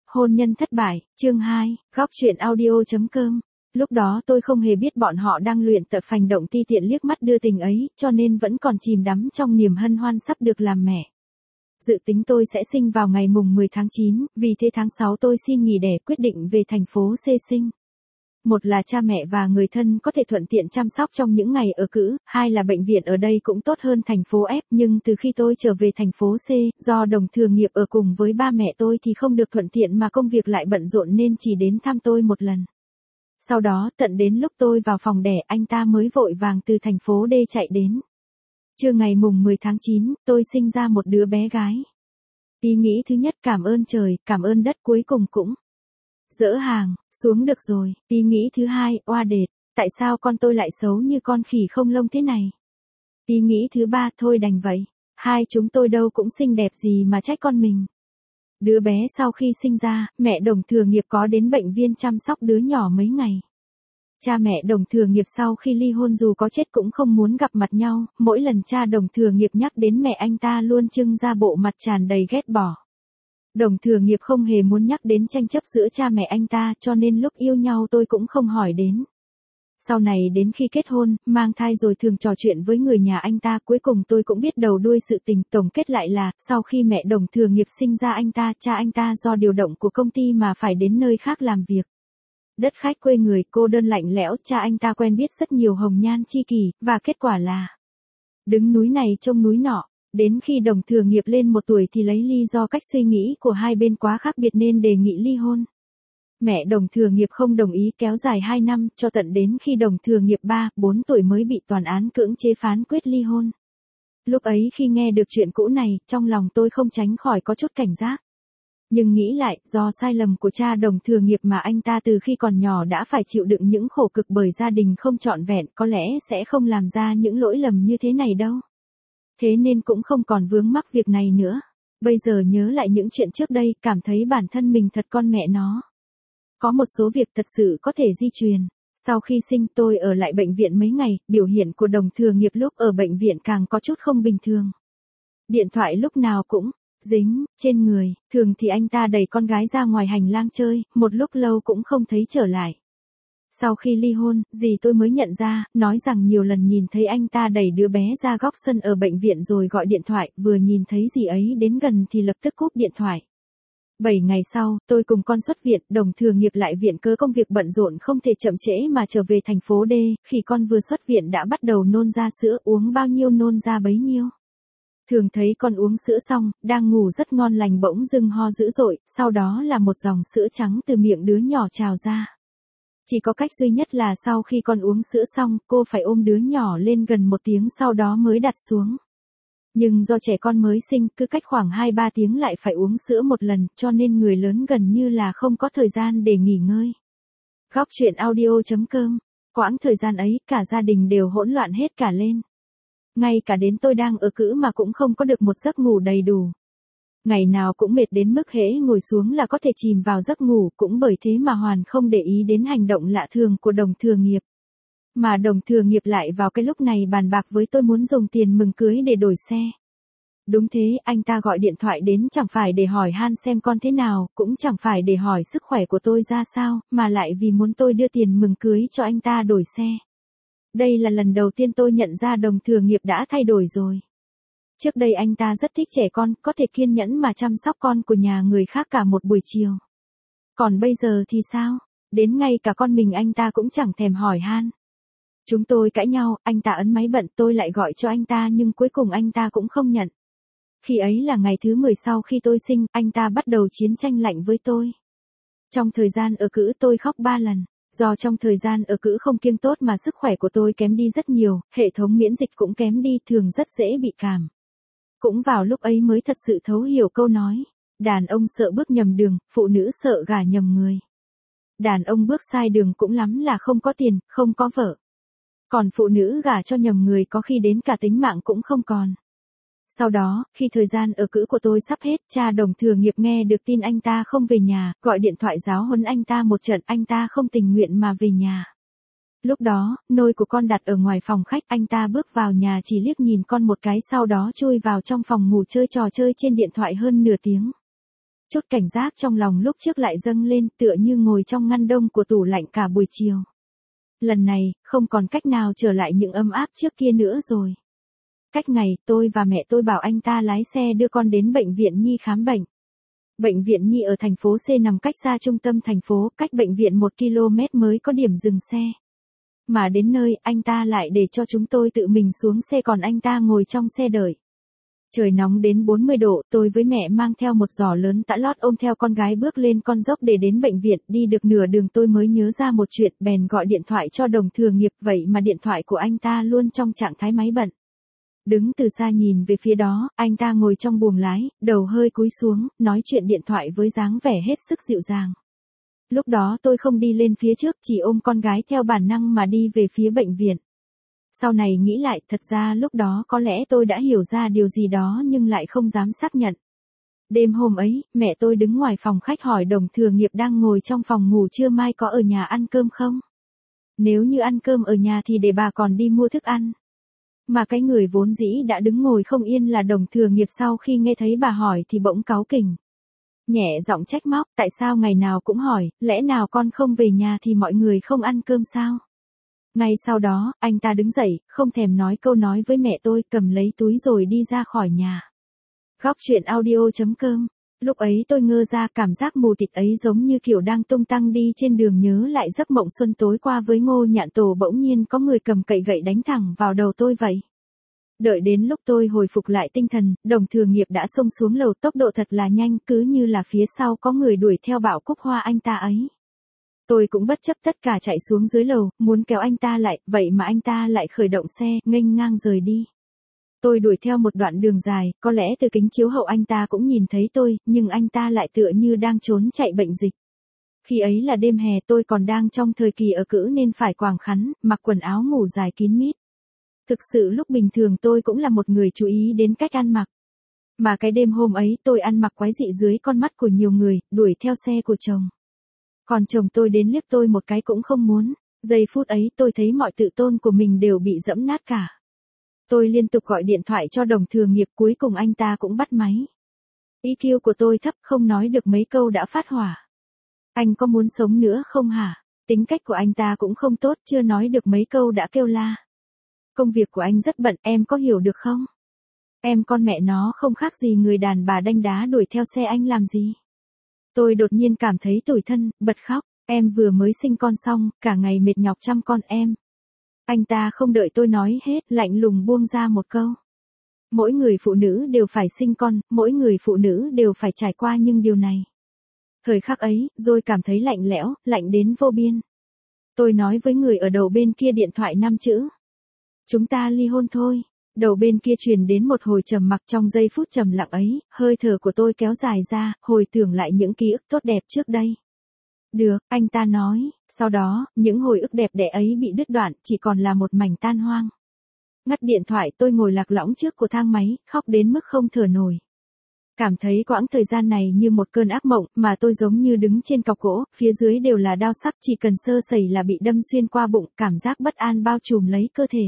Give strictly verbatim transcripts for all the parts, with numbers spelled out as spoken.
Hôn nhân thất bại, chương hai, góc truyện audio.com. Lúc đó tôi không hề biết bọn họ đang luyện tập hành động ti tiện liếc mắt đưa tình ấy, cho nên vẫn còn chìm đắm trong niềm hân hoan sắp được làm mẹ. Dự tính tôi sẽ sinh vào ngày mùng mười tháng chín, vì thế tháng sáu tôi xin nghỉ đẻ quyết định về thành phố C sinh. Một là cha mẹ và người thân có thể thuận tiện chăm sóc trong những ngày ở cữ, hai là bệnh viện ở đây cũng tốt hơn thành phố F, nhưng từ khi tôi trở về thành phố C, do đồng thường nghiệp ở cùng với ba mẹ tôi thì không được thuận tiện mà công việc lại bận rộn nên chỉ đến thăm tôi một lần. Sau đó, tận đến lúc tôi vào phòng đẻ, anh ta mới vội vàng từ thành phố D chạy đến. Trưa ngày mùng mười tháng chín, tôi sinh ra một đứa bé gái. Ý nghĩ thứ nhất cảm ơn trời, cảm ơn đất, cuối cùng cũng dỡ hàng, xuống được rồi. Ý nghĩ thứ hai, oa đệt, tại sao con tôi lại xấu như con khỉ không lông thế này? Ý nghĩ thứ ba, thôi đành vậy. Hai chúng tôi đâu cũng xinh đẹp gì mà trách con mình. Đứa bé sau khi sinh ra, mẹ đồng thừa nghiệp có đến bệnh viện chăm sóc đứa nhỏ mấy ngày. Cha mẹ đồng thừa nghiệp sau khi ly hôn dù có chết cũng không muốn gặp mặt nhau, mỗi lần cha đồng thừa nghiệp nhắc đến mẹ anh ta luôn trưng ra bộ mặt tràn đầy ghét bỏ. Đồng thừa nghiệp không hề muốn nhắc đến tranh chấp giữa cha mẹ anh ta, cho nên lúc yêu nhau tôi cũng không hỏi đến. Sau này đến khi kết hôn, mang thai rồi thường trò chuyện với người nhà anh ta, cuối cùng tôi cũng biết đầu đuôi sự tình. Tổng kết lại là, sau khi mẹ đồng thừa nghiệp sinh ra anh ta, cha anh ta do điều động của công ty mà phải đến nơi khác làm việc. Đất khách quê người, cô đơn lạnh lẽo, cha anh ta quen biết rất nhiều hồng nhan chi kỷ, và kết quả là đứng núi này trông núi nọ. Đến khi đồng thừa nghiệp lên một tuổi thì lấy lý do cách suy nghĩ của hai bên quá khác biệt nên đề nghị ly hôn. Mẹ đồng thừa nghiệp không đồng ý, kéo dài hai năm, cho tận đến khi đồng thừa nghiệp ba, bốn tuổi mới bị tòa án cưỡng chế phán quyết ly hôn. Lúc ấy khi nghe được chuyện cũ này, trong lòng tôi không tránh khỏi có chút cảnh giác. Nhưng nghĩ lại, do sai lầm của cha đồng thừa nghiệp mà anh ta từ khi còn nhỏ đã phải chịu đựng những khổ cực bởi gia đình không trọn vẹn, có lẽ sẽ không làm ra những lỗi lầm như thế này đâu. Thế nên cũng không còn vướng mắc việc này nữa. Bây giờ nhớ lại những chuyện trước đây, cảm thấy bản thân mình thật con mẹ nó. Có một số việc thật sự có thể di truyền. Sau khi sinh tôi ở lại bệnh viện mấy ngày, biểu hiện của đồng thừa nghiệp lúc ở bệnh viện càng có chút không bình thường. Điện thoại lúc nào cũng dính trên người, thường thì anh ta đẩy con gái ra ngoài hành lang chơi, một lúc lâu cũng không thấy trở lại. Sau khi ly hôn, dì tôi mới nhận ra, nói rằng nhiều lần nhìn thấy anh ta đẩy đứa bé ra góc sân ở bệnh viện rồi gọi điện thoại, vừa nhìn thấy dì ấy đến gần thì lập tức cúp điện thoại. Bảy ngày sau, tôi cùng con xuất viện, đồng thừa nghiệp lại viện cớ công việc bận rộn không thể chậm trễ mà trở về thành phố D, khi con vừa xuất viện đã bắt đầu nôn ra sữa, uống bao nhiêu nôn ra bấy nhiêu. Thường thấy con uống sữa xong, đang ngủ rất ngon lành bỗng dưng ho dữ dội, sau đó là một dòng sữa trắng từ miệng đứa nhỏ trào ra. Chỉ có cách duy nhất là sau khi con uống sữa xong, cô phải ôm đứa nhỏ lên gần một tiếng sau đó mới đặt xuống. Nhưng do trẻ con mới sinh, cứ cách khoảng hai ba tiếng lại phải uống sữa một lần, cho nên người lớn gần như là không có thời gian để nghỉ ngơi. Góc truyện audio.com. Quãng thời gian ấy, cả gia đình đều hỗn loạn hết cả lên. Ngay cả đến tôi đang ở cữ mà cũng không có được một giấc ngủ đầy đủ. Ngày nào cũng mệt đến mức hễ ngồi xuống là có thể chìm vào giấc ngủ, cũng bởi thế mà Hoàn không để ý đến hành động lạ thường của đồng thừa nghiệp. Mà đồng thừa nghiệp lại vào cái lúc này bàn bạc với tôi muốn dùng tiền mừng cưới để đổi xe. Đúng thế, anh ta gọi điện thoại đến chẳng phải để hỏi han xem con thế nào, cũng chẳng phải để hỏi sức khỏe của tôi ra sao, mà lại vì muốn tôi đưa tiền mừng cưới cho anh ta đổi xe. Đây là lần đầu tiên tôi nhận ra đồng thừa nghiệp đã thay đổi rồi. Trước đây anh ta rất thích trẻ con, có thể kiên nhẫn mà chăm sóc con của nhà người khác cả một buổi chiều. Còn bây giờ thì sao? Đến ngay cả con mình anh ta cũng chẳng thèm hỏi han. Chúng tôi cãi nhau, anh ta ấn máy bận, tôi lại gọi cho anh ta nhưng cuối cùng anh ta cũng không nhận. Khi ấy là ngày thứ mười sau khi tôi sinh, anh ta bắt đầu chiến tranh lạnh với tôi. Trong thời gian ở cữ tôi khóc ba lần. Do trong thời gian ở cữ không kiêng tốt mà sức khỏe của tôi kém đi rất nhiều, hệ thống miễn dịch cũng kém đi, thường rất dễ bị cảm. Cũng vào lúc ấy mới thật sự thấu hiểu câu nói, đàn ông sợ bước nhầm đường, phụ nữ sợ gả nhầm người. Đàn ông bước sai đường cũng lắm là không có tiền, không có vợ. Còn phụ nữ gả cho nhầm người có khi đến cả tính mạng cũng không còn. Sau đó, khi thời gian ở cữ của tôi sắp hết, cha đồng thừa nghiệp nghe được tin anh ta không về nhà, gọi điện thoại giáo huấn anh ta một trận, anh ta không tình nguyện mà về nhà. Lúc đó, nôi của con đặt ở ngoài phòng khách, anh ta bước vào nhà chỉ liếc nhìn con một cái sau đó chui vào trong phòng ngủ chơi trò chơi trên điện thoại hơn nửa tiếng. Chút cảnh giác trong lòng lúc trước lại dâng lên tựa như ngồi trong ngăn đông của tủ lạnh cả buổi chiều. Lần này, không còn cách nào trở lại những ấm áp trước kia nữa rồi. Cách ngày, tôi và mẹ tôi bảo anh ta lái xe đưa con đến bệnh viện Nhi khám bệnh. Bệnh viện Nhi ở thành phố C nằm cách xa trung tâm thành phố, cách bệnh viện một ki lô mét mới có điểm dừng xe. Mà đến nơi, anh ta lại để cho chúng tôi tự mình xuống xe còn anh ta ngồi trong xe đợi. Trời nóng đến bốn mươi độ, tôi với mẹ mang theo một giỏ lớn tã lót ôm theo con gái bước lên con dốc để đến bệnh viện. Đi được nửa đường tôi mới nhớ ra một chuyện, bèn gọi điện thoại cho đồng thừa nghiệp, vậy mà điện thoại của anh ta luôn trong trạng thái máy bận. Đứng từ xa nhìn về phía đó, anh ta ngồi trong buồng lái, đầu hơi cúi xuống, nói chuyện điện thoại với dáng vẻ hết sức dịu dàng. Lúc đó tôi không đi lên phía trước, chỉ ôm con gái theo bản năng mà đi về phía bệnh viện. Sau này nghĩ lại, thật ra lúc đó có lẽ tôi đã hiểu ra điều gì đó nhưng lại không dám xác nhận. Đêm hôm ấy, mẹ tôi đứng ngoài phòng khách hỏi đồng thừa nghiệp đang ngồi trong phòng ngủ trưa mai có ở nhà ăn cơm không? Nếu như ăn cơm ở nhà thì để bà còn đi mua thức ăn. Mà cái người vốn dĩ đã đứng ngồi không yên là đồng thừa nghiệp sau khi nghe thấy bà hỏi thì bỗng cáu kỉnh. Nhẹ giọng trách móc, tại sao ngày nào cũng hỏi, lẽ nào con không về nhà thì mọi người không ăn cơm sao? Ngay sau đó, anh ta đứng dậy, không thèm nói câu nói với mẹ tôi, cầm lấy túi rồi đi ra khỏi nhà. Góc chuyện audio chấm com. Lúc ấy tôi ngơ ra, cảm giác mù tịt ấy giống như kiểu đang tung tăng đi trên đường nhớ lại giấc mộng xuân tối qua với Ngô Nhạn Tổ, bỗng nhiên có người cầm cậy gậy đánh thẳng vào đầu tôi vậy. Đợi đến lúc tôi hồi phục lại tinh thần, đồng thừa nghiệp đã xông xuống lầu, tốc độ thật là nhanh, cứ như là phía sau có người đuổi theo bão cúc hoa anh ta ấy. Tôi cũng bất chấp tất cả chạy xuống dưới lầu, muốn kéo anh ta lại, vậy mà anh ta lại khởi động xe, nghênh ngang rời đi. Tôi đuổi theo một đoạn đường dài, có lẽ từ kính chiếu hậu anh ta cũng nhìn thấy tôi, nhưng anh ta lại tựa như đang trốn chạy bệnh dịch. Khi ấy là đêm hè, tôi còn đang trong thời kỳ ở cữ nên phải quàng khăn, mặc quần áo ngủ dài kín mít. Thực sự lúc bình thường tôi cũng là một người chú ý đến cách ăn mặc. Mà cái đêm hôm ấy tôi ăn mặc quái dị dưới con mắt của nhiều người, đuổi theo xe của chồng. Còn chồng tôi đến liếc tôi một cái cũng không muốn, giây phút ấy tôi thấy mọi tự tôn của mình đều bị dẫm nát cả. Tôi liên tục gọi điện thoại cho đồng thừa nghiệp, cuối cùng anh ta cũng bắt máy. i kiu của tôi thấp, không nói được mấy câu đã phát hỏa. Anh có muốn sống nữa không hả? Tính cách của anh ta cũng không tốt, chưa nói được mấy câu đã kêu la. Công việc của anh rất bận, em có hiểu được không? Em con mẹ nó không khác gì người đàn bà đanh đá đuổi theo xe anh làm gì? Tôi đột nhiên cảm thấy tủi thân, bật khóc, em vừa mới sinh con xong, cả ngày mệt nhọc chăm con em. Anh ta không đợi tôi nói hết, lạnh lùng buông ra một câu. Mỗi người phụ nữ đều phải sinh con, mỗi người phụ nữ đều phải trải qua những điều này. Thời khắc ấy, rồi cảm thấy lạnh lẽo, lạnh đến vô biên. Tôi nói với người ở đầu bên kia điện thoại năm chữ. Chúng ta ly hôn thôi. Đầu bên kia truyền đến một hồi trầm mặc, trong giây phút trầm lặng ấy, hơi thở của tôi kéo dài ra, hồi tưởng lại những ký ức tốt đẹp trước đây. Được, anh ta nói, sau đó, những hồi ức đẹp đẽ ấy bị đứt đoạn, chỉ còn là một mảnh tan hoang. Ngắt điện thoại, tôi ngồi lạc lõng trước của thang máy, khóc đến mức không thở nổi. Cảm thấy quãng thời gian này như một cơn ác mộng, mà tôi giống như đứng trên cọc gỗ, phía dưới đều là đao sắc, chỉ cần sơ sẩy là bị đâm xuyên qua bụng, cảm giác bất an bao trùm lấy cơ thể.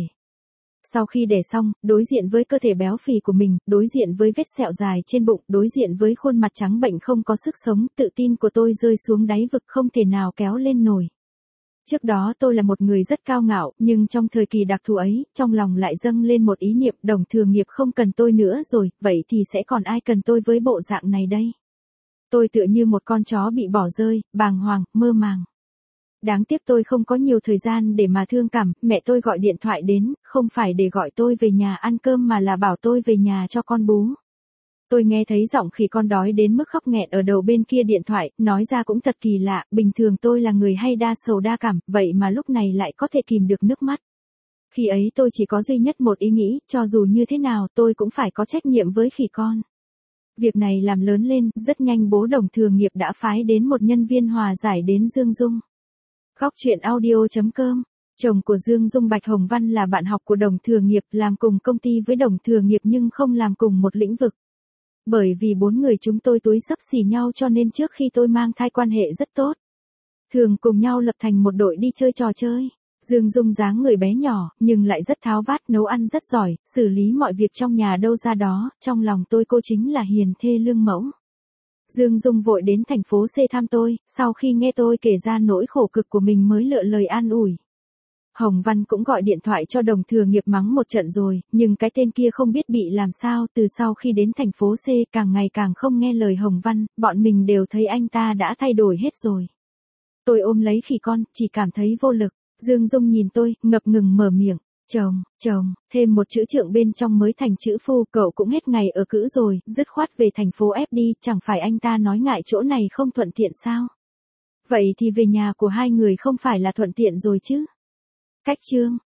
Sau khi đẻ xong, đối diện với cơ thể béo phì của mình, đối diện với vết sẹo dài trên bụng, đối diện với khuôn mặt trắng bệnh không có sức sống, tự tin của tôi rơi xuống đáy vực, không thể nào kéo lên nổi. Trước đó tôi là một người rất cao ngạo, nhưng trong thời kỳ đặc thù ấy, trong lòng lại dâng lên một ý niệm, đồng thừa nghiệp không cần tôi nữa rồi, vậy thì sẽ còn ai cần tôi với bộ dạng này đây? Tôi tựa như một con chó bị bỏ rơi, bàng hoàng, mơ màng. Đáng tiếc tôi không có nhiều thời gian để mà thương cảm, mẹ tôi gọi điện thoại đến, không phải để gọi tôi về nhà ăn cơm mà là bảo tôi về nhà cho con bú. Tôi nghe thấy giọng khỉ con đói đến mức khóc nghẹn ở đầu bên kia điện thoại, nói ra cũng thật kỳ lạ, bình thường tôi là người hay đa sầu đa cảm, vậy mà lúc này lại có thể kìm được nước mắt. Khi ấy tôi chỉ có duy nhất một ý nghĩ, cho dù như thế nào tôi cũng phải có trách nhiệm với khỉ con. Việc này làm lớn lên, rất nhanh bố đồng thừa nghiệp đã phái đến một nhân viên hòa giải đến Dương Dung. Góc chuyện audio chấm com. Chồng của Dương Dung Bạch Hồng Văn là bạn học của đồng thừa nghiệp, làm cùng công ty với đồng thừa nghiệp nhưng không làm cùng một lĩnh vực. Bởi vì bốn người chúng tôi túi xấp xỉ nhau cho nên trước khi tôi mang thai quan hệ rất tốt. Thường cùng nhau lập thành một đội đi chơi trò chơi. Dương Dung dáng người bé nhỏ, nhưng lại rất tháo vát, nấu ăn rất giỏi, xử lý mọi việc trong nhà đâu ra đó, trong lòng tôi cô chính là hiền thê lương mẫu. Dương Dung vội đến thành phố C thăm tôi, sau khi nghe tôi kể ra nỗi khổ cực của mình mới lựa lời an ủi. Hồng Văn cũng gọi điện thoại cho Đồng Thừa Nghiệp mắng một trận rồi, nhưng cái tên kia không biết bị làm sao, từ sau khi đến thành phố C càng ngày càng không nghe lời Hồng Văn, bọn mình đều thấy anh ta đã thay đổi hết rồi. Tôi ôm lấy khỉ con, chỉ cảm thấy vô lực. Dương Dung nhìn tôi, ngập ngừng mở miệng. Chồng, chồng, thêm một chữ trượng bên trong mới thành chữ phu, cậu cũng hết ngày ở cữ rồi, dứt khoát về thành phố F đi, chẳng phải anh ta nói ngại chỗ này không thuận tiện sao? Vậy thì về nhà của hai người không phải là thuận tiện rồi chứ? Cách chương